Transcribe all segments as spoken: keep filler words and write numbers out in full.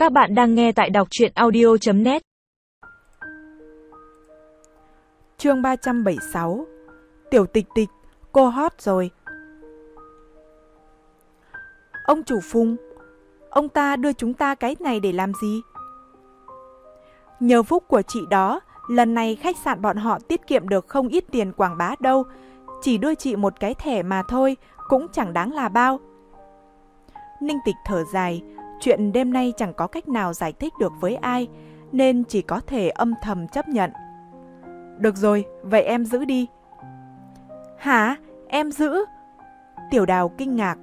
Các bạn đang nghe tại đọc truyện audio chấm net. Chương ba trăm bảy mươi sáu. Tiểu Tịch Tịch, cô hot rồi. Ông chủ Phùng, ông ta đưa chúng ta cái này để làm gì? Nhờ phúc của chị đó, lần này khách sạn bọn họ tiết kiệm được không ít tiền quảng bá đâu. Chỉ đưa chị một cái thẻ mà thôi, cũng chẳng đáng là bao. Ninh Tịch thở dài, chuyện đêm nay chẳng có cách nào giải thích được với ai, nên chỉ có thể âm thầm chấp nhận. Được rồi, vậy em giữ đi. Hả? Em giữ? Tiểu Đào kinh ngạc.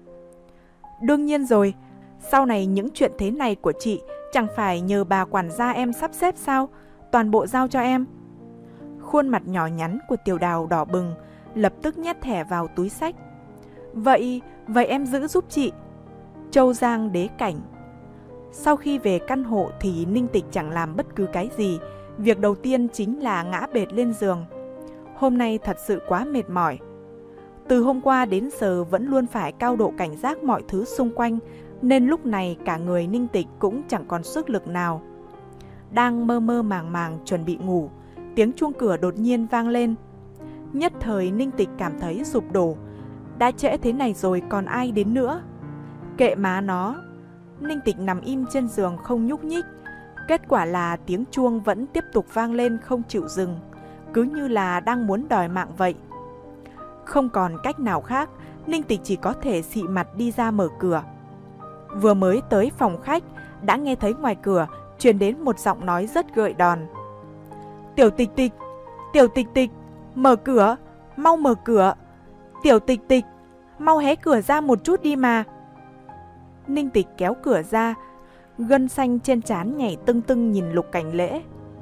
Đương nhiên rồi, sau này những chuyện thế này của chị chẳng phải nhờ bà quản gia em sắp xếp sao? Toàn bộ giao cho em. Khuôn mặt nhỏ nhắn của Tiểu Đào đỏ bừng, lập tức nhét thẻ vào túi xách. Vậy, vậy em giữ giúp chị. Châu Giang đế cảnh. Sau khi về căn hộ thì Ninh Tịch chẳng làm bất cứ cái gì. Việc đầu tiên chính là ngã bệt lên giường. Hôm nay thật sự quá mệt mỏi. Từ hôm qua đến giờ vẫn luôn phải cao độ cảnh giác mọi thứ xung quanh, nên lúc này cả người Ninh Tịch cũng chẳng còn sức lực nào. Đang mơ mơ màng màng chuẩn bị ngủ, tiếng chuông cửa đột nhiên vang lên. Nhất thời Ninh Tịch cảm thấy sụp đổ. Đã trễ thế này rồi còn ai đến nữa? Kệ má nó. Ninh Tịch nằm im trên giường không nhúc nhích. Kết quả là tiếng chuông vẫn tiếp tục vang lên không chịu dừng, cứ như là đang muốn đòi mạng vậy. Không còn cách nào khác, Ninh Tịch chỉ có thể xị mặt đi ra mở cửa. Vừa mới tới phòng khách, đã nghe thấy ngoài cửa truyền đến một giọng nói rất gợi đòn. Tiểu Tịch Tịch, Tiểu Tịch Tịch, mở cửa, mau mở cửa. Tiểu Tịch Tịch, mau hé cửa ra một chút đi mà. Ninh Tịch kéo cửa ra, gân xanh trên trán nhảy tưng tưng nhìn Lục Cảnh Lễ.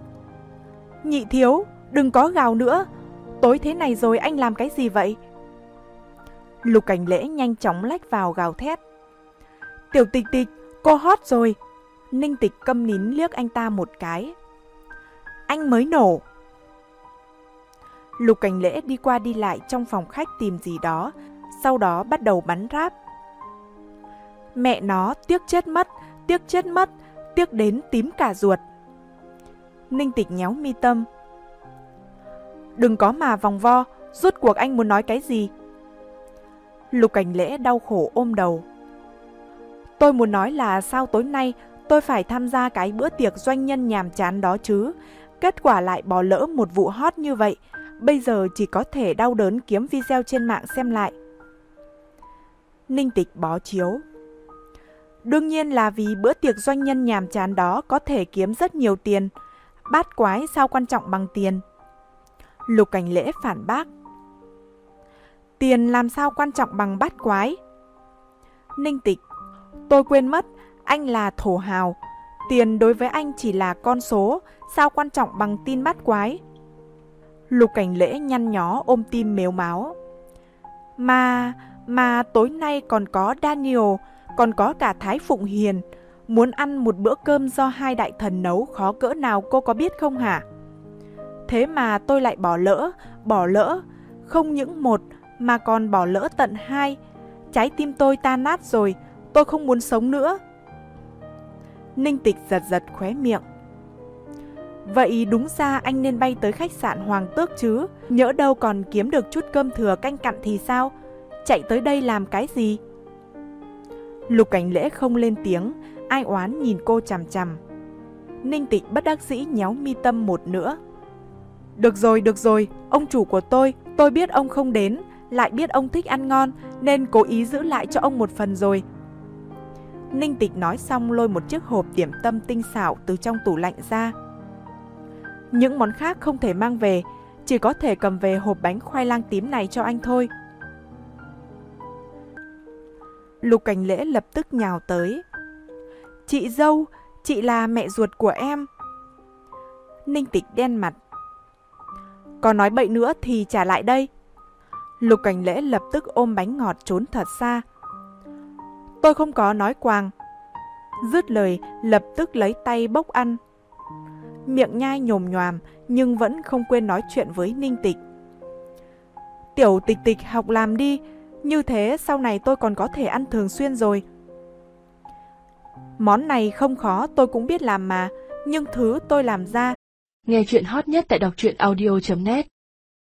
Nhị thiếu, đừng có gào nữa. Tối thế này rồi anh làm cái gì vậy? Lục Cảnh Lễ nhanh chóng lách vào gào thét. Tiểu Tịch Tịch, cô hot rồi. Ninh Tịch câm nín liếc anh ta một cái. Anh mới nổ. Lục Cảnh Lễ đi qua đi lại trong phòng khách tìm gì đó, sau đó bắt đầu bắn ráp. Mẹ nó, tiếc chết mất, tiếc chết mất, tiếc đến tím cả ruột. Ninh Tịch nhéo mi tâm. Đừng có mà vòng vo, rốt cuộc anh muốn nói cái gì? Lục Cảnh Lễ đau khổ ôm đầu. Tôi muốn nói là sao tối nay tôi phải tham gia cái bữa tiệc doanh nhân nhàm chán đó chứ. Kết quả lại bỏ lỡ một vụ hot như vậy. Bây giờ chỉ có thể đau đớn kiếm video trên mạng xem lại. Ninh Tịch bó chiếu. Đương nhiên là vì bữa tiệc doanh nhân nhàm chán đó có thể kiếm rất nhiều tiền. Bát quái sao quan trọng bằng tiền? Lục Cảnh Lễ phản bác. Tiền làm sao quan trọng bằng bát quái? Ninh Tịch. Tôi quên mất, anh là thổ hào. Tiền đối với anh chỉ là con số, sao quan trọng bằng tin bát quái? Lục Cảnh Lễ nhăn nhó ôm tim mếu máo. Mà, mà tối nay còn có Daniel, còn có cả Thái Phụng Hiền. Muốn ăn một bữa cơm do hai đại thần nấu khó cỡ nào cô có biết không hả? Thế mà tôi lại bỏ lỡ, bỏ lỡ. Không những một mà còn bỏ lỡ tận hai. Trái tim tôi tan nát rồi, tôi không muốn sống nữa. Ninh Tịch giật giật khóe miệng. Vậy đúng ra anh nên bay tới khách sạn Hoàng Tước chứ, nhỡ đâu còn kiếm được chút cơm thừa canh cặn thì sao? Chạy tới đây làm cái gì? Lục Cảnh Lễ không lên tiếng, ai oán nhìn cô chằm chằm. Ninh Tịch bất đắc dĩ nhéo mi tâm một nữa. Được rồi, được rồi, ông chủ của tôi, tôi biết ông không đến, lại biết ông thích ăn ngon, nên cố ý giữ lại cho ông một phần rồi. Ninh Tịch nói xong lôi một chiếc hộp điểm tâm tinh xảo từ trong tủ lạnh ra. Những món khác không thể mang về, chỉ có thể cầm về hộp bánh khoai lang tím này cho anh thôi. Lục Cảnh Lễ lập tức nhào tới. Chị dâu, chị là mẹ ruột của em. Ninh Tịch đen mặt. Còn nói bậy nữa thì trả lại đây. Lục Cảnh Lễ lập tức ôm bánh ngọt trốn thật xa. Tôi không có nói quàng. Dứt lời lập tức lấy tay bốc ăn. Miệng nhai nhồm nhoàm nhưng vẫn không quên nói chuyện với Ninh Tịch. Tiểu Tịch Tịch học làm đi, như thế sau này tôi còn có thể ăn thường xuyên rồi. Món này không khó, tôi cũng biết làm mà, nhưng thứ tôi làm ra. Nghe chuyện hot nhất tại đọc truyện audio chấm net.